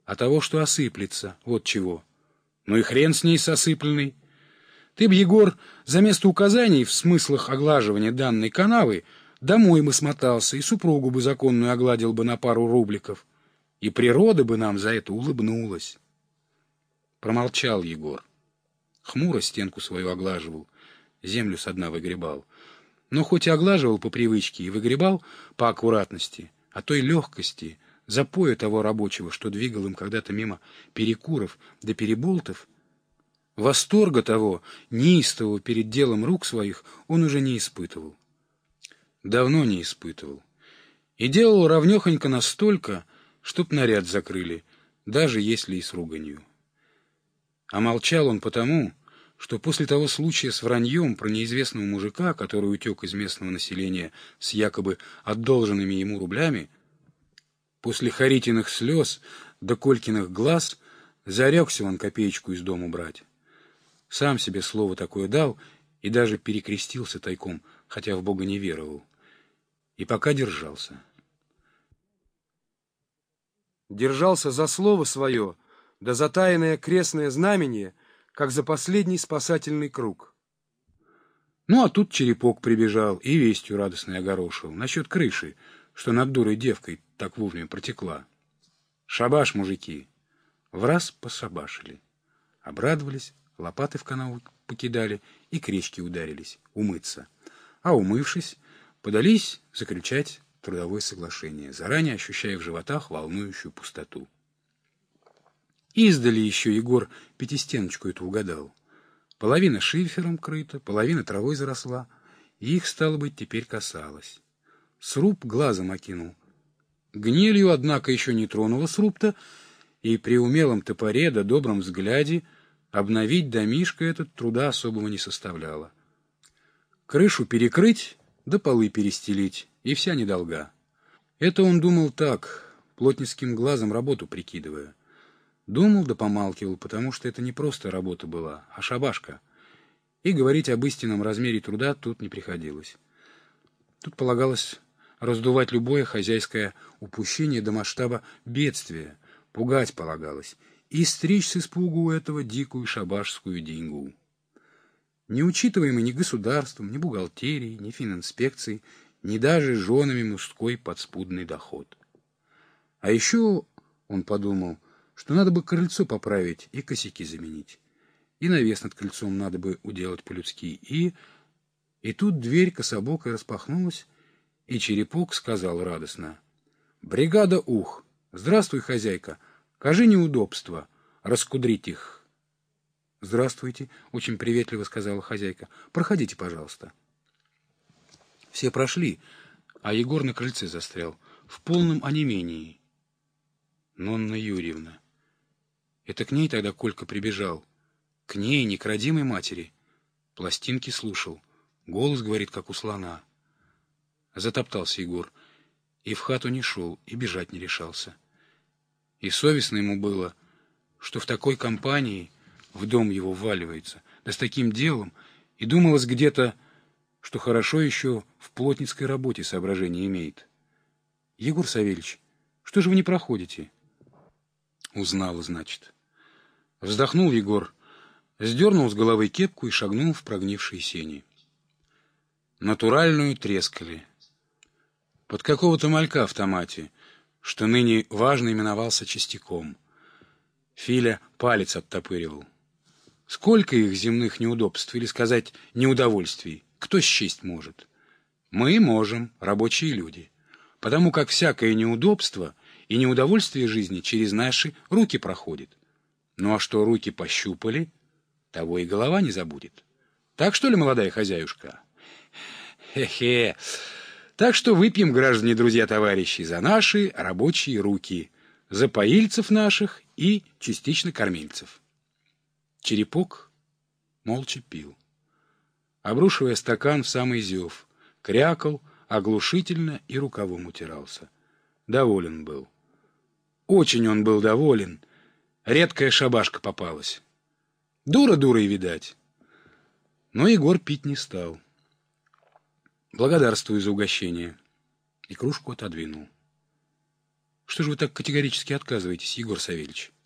а того, что осыплется, вот чего. Ну и хрен с ней с осыпленной. Ты б, Егор, за место указаний в смыслах оглаживания данной канавы домой бы смотался и супругу бы законную огладил бы на пару рубликов. И природа бы нам за это улыбнулась. Промолчал Егор. Хмуро стенку свою оглаживал, землю со дна выгребал. Но хоть и оглаживал по привычке и выгребал по аккуратности, а той легкости, запоя того рабочего, что двигал им когда-то мимо перекуров да переболтов, восторга того, неистового перед делом рук своих, он уже не испытывал. Давно не испытывал. И делал ровнехонько настолько, чтоб наряд закрыли, даже если и с руганью. А молчал он потому, что после того случая с враньем про неизвестного мужика, который утек из местного населения с якобы одолженными ему рублями, после Харитиных слез да Колькиных глаз зарекся он копеечку из дому брать. Сам себе слово такое дал и даже перекрестился тайком, хотя в Бога не веровал. И пока держался. Держался за слово свое, да за тайное крестное знамение, как за последний спасательный круг. Ну, а тут черепок прибежал и вестью радостной огорошил насчет крыши, что над дурой девкой так вовремя протекла. Шабаш, мужики! Враз посабашили. Обрадовались, лопаты в канаву покидали и к речке ударились, умыться. А умывшись, подались заключать трудовое соглашение, заранее ощущая в животах волнующую пустоту. Издали еще Егор пятистеночку эту угадал. Половина шифером крыта, половина травой заросла, и их, стало быть, теперь касалось. Сруб глазом окинул. Гнилью, однако, еще не тронула сруб-то, и при умелом топоре да добром взгляде обновить домишко этот труда особого не составляло. Крышу перекрыть, да полы перестелить, и вся недолга. Это он думал так, плотницким глазом работу прикидывая. Думал да помалкивал, потому что это не просто работа была, а шабашка. И говорить об истинном размере труда тут не приходилось. Тут полагалось раздувать любое хозяйское упущение до масштаба бедствия, пугать полагалось, и стричь с испугу этого дикую шабашскую деньгу. Не учитываемый ни государством, ни бухгалтерией, ни фининспекцией, ни даже женами мужской подспудный доход. А еще, он подумал, что надо бы крыльцо поправить и косяки заменить. И навес над крыльцом надо бы уделать по-людски. И тут дверь кособокой распахнулась, и черепок сказал радостно: «Бригада ух! Здравствуй, хозяйка! Кажи неудобства, раскудрить их!» «Здравствуйте!» — очень приветливо сказала хозяйка. «Проходите, пожалуйста». Все прошли, а Егор на крыльце застрял, в полном онемении. Нонна Юрьевна. Это к ней тогда Колька прибежал. К ней, не к родимой матери. Пластинки слушал. Голос, говорит, как у слона. Затоптался Егор. И в хату не шел, и бежать не решался. И совестно ему было, что в такой компании в дом его вваливается, да с таким делом, и думалось где-то, что хорошо еще в плотницкой работе соображение имеет. Егор Савельич, что же вы не проходите? Узнала, значит. Вздохнул Егор, сдернул с головы кепку и шагнул в прогнившие сени. Натуральную трескали. Под какого-то малька в томате, что ныне важно именовался частяком. Филя палец оттопыривал. Сколько их земных неудобств, или сказать неудовольствий, кто счесть может? Мы можем, рабочие люди, потому как всякое неудобство и неудовольствие жизни через наши руки проходит. Ну а что руки пощупали, того и голова не забудет. Так что ли, молодая хозяюшка? Хе-хе. Так что выпьем, граждане, друзья, товарищи, за наши рабочие руки, за поильцев наших и частично кормильцев. Черепок молча пил, обрушивая стакан в самый зев, крякал оглушительно и рукавом утирался. Доволен был. Очень он был доволен. Редкая шабашка попалась. Дура дурой, видать. Но Егор пить не стал. Благодарствую за угощение. И кружку отодвинул. Что же вы так категорически отказываетесь, Егор Савельич?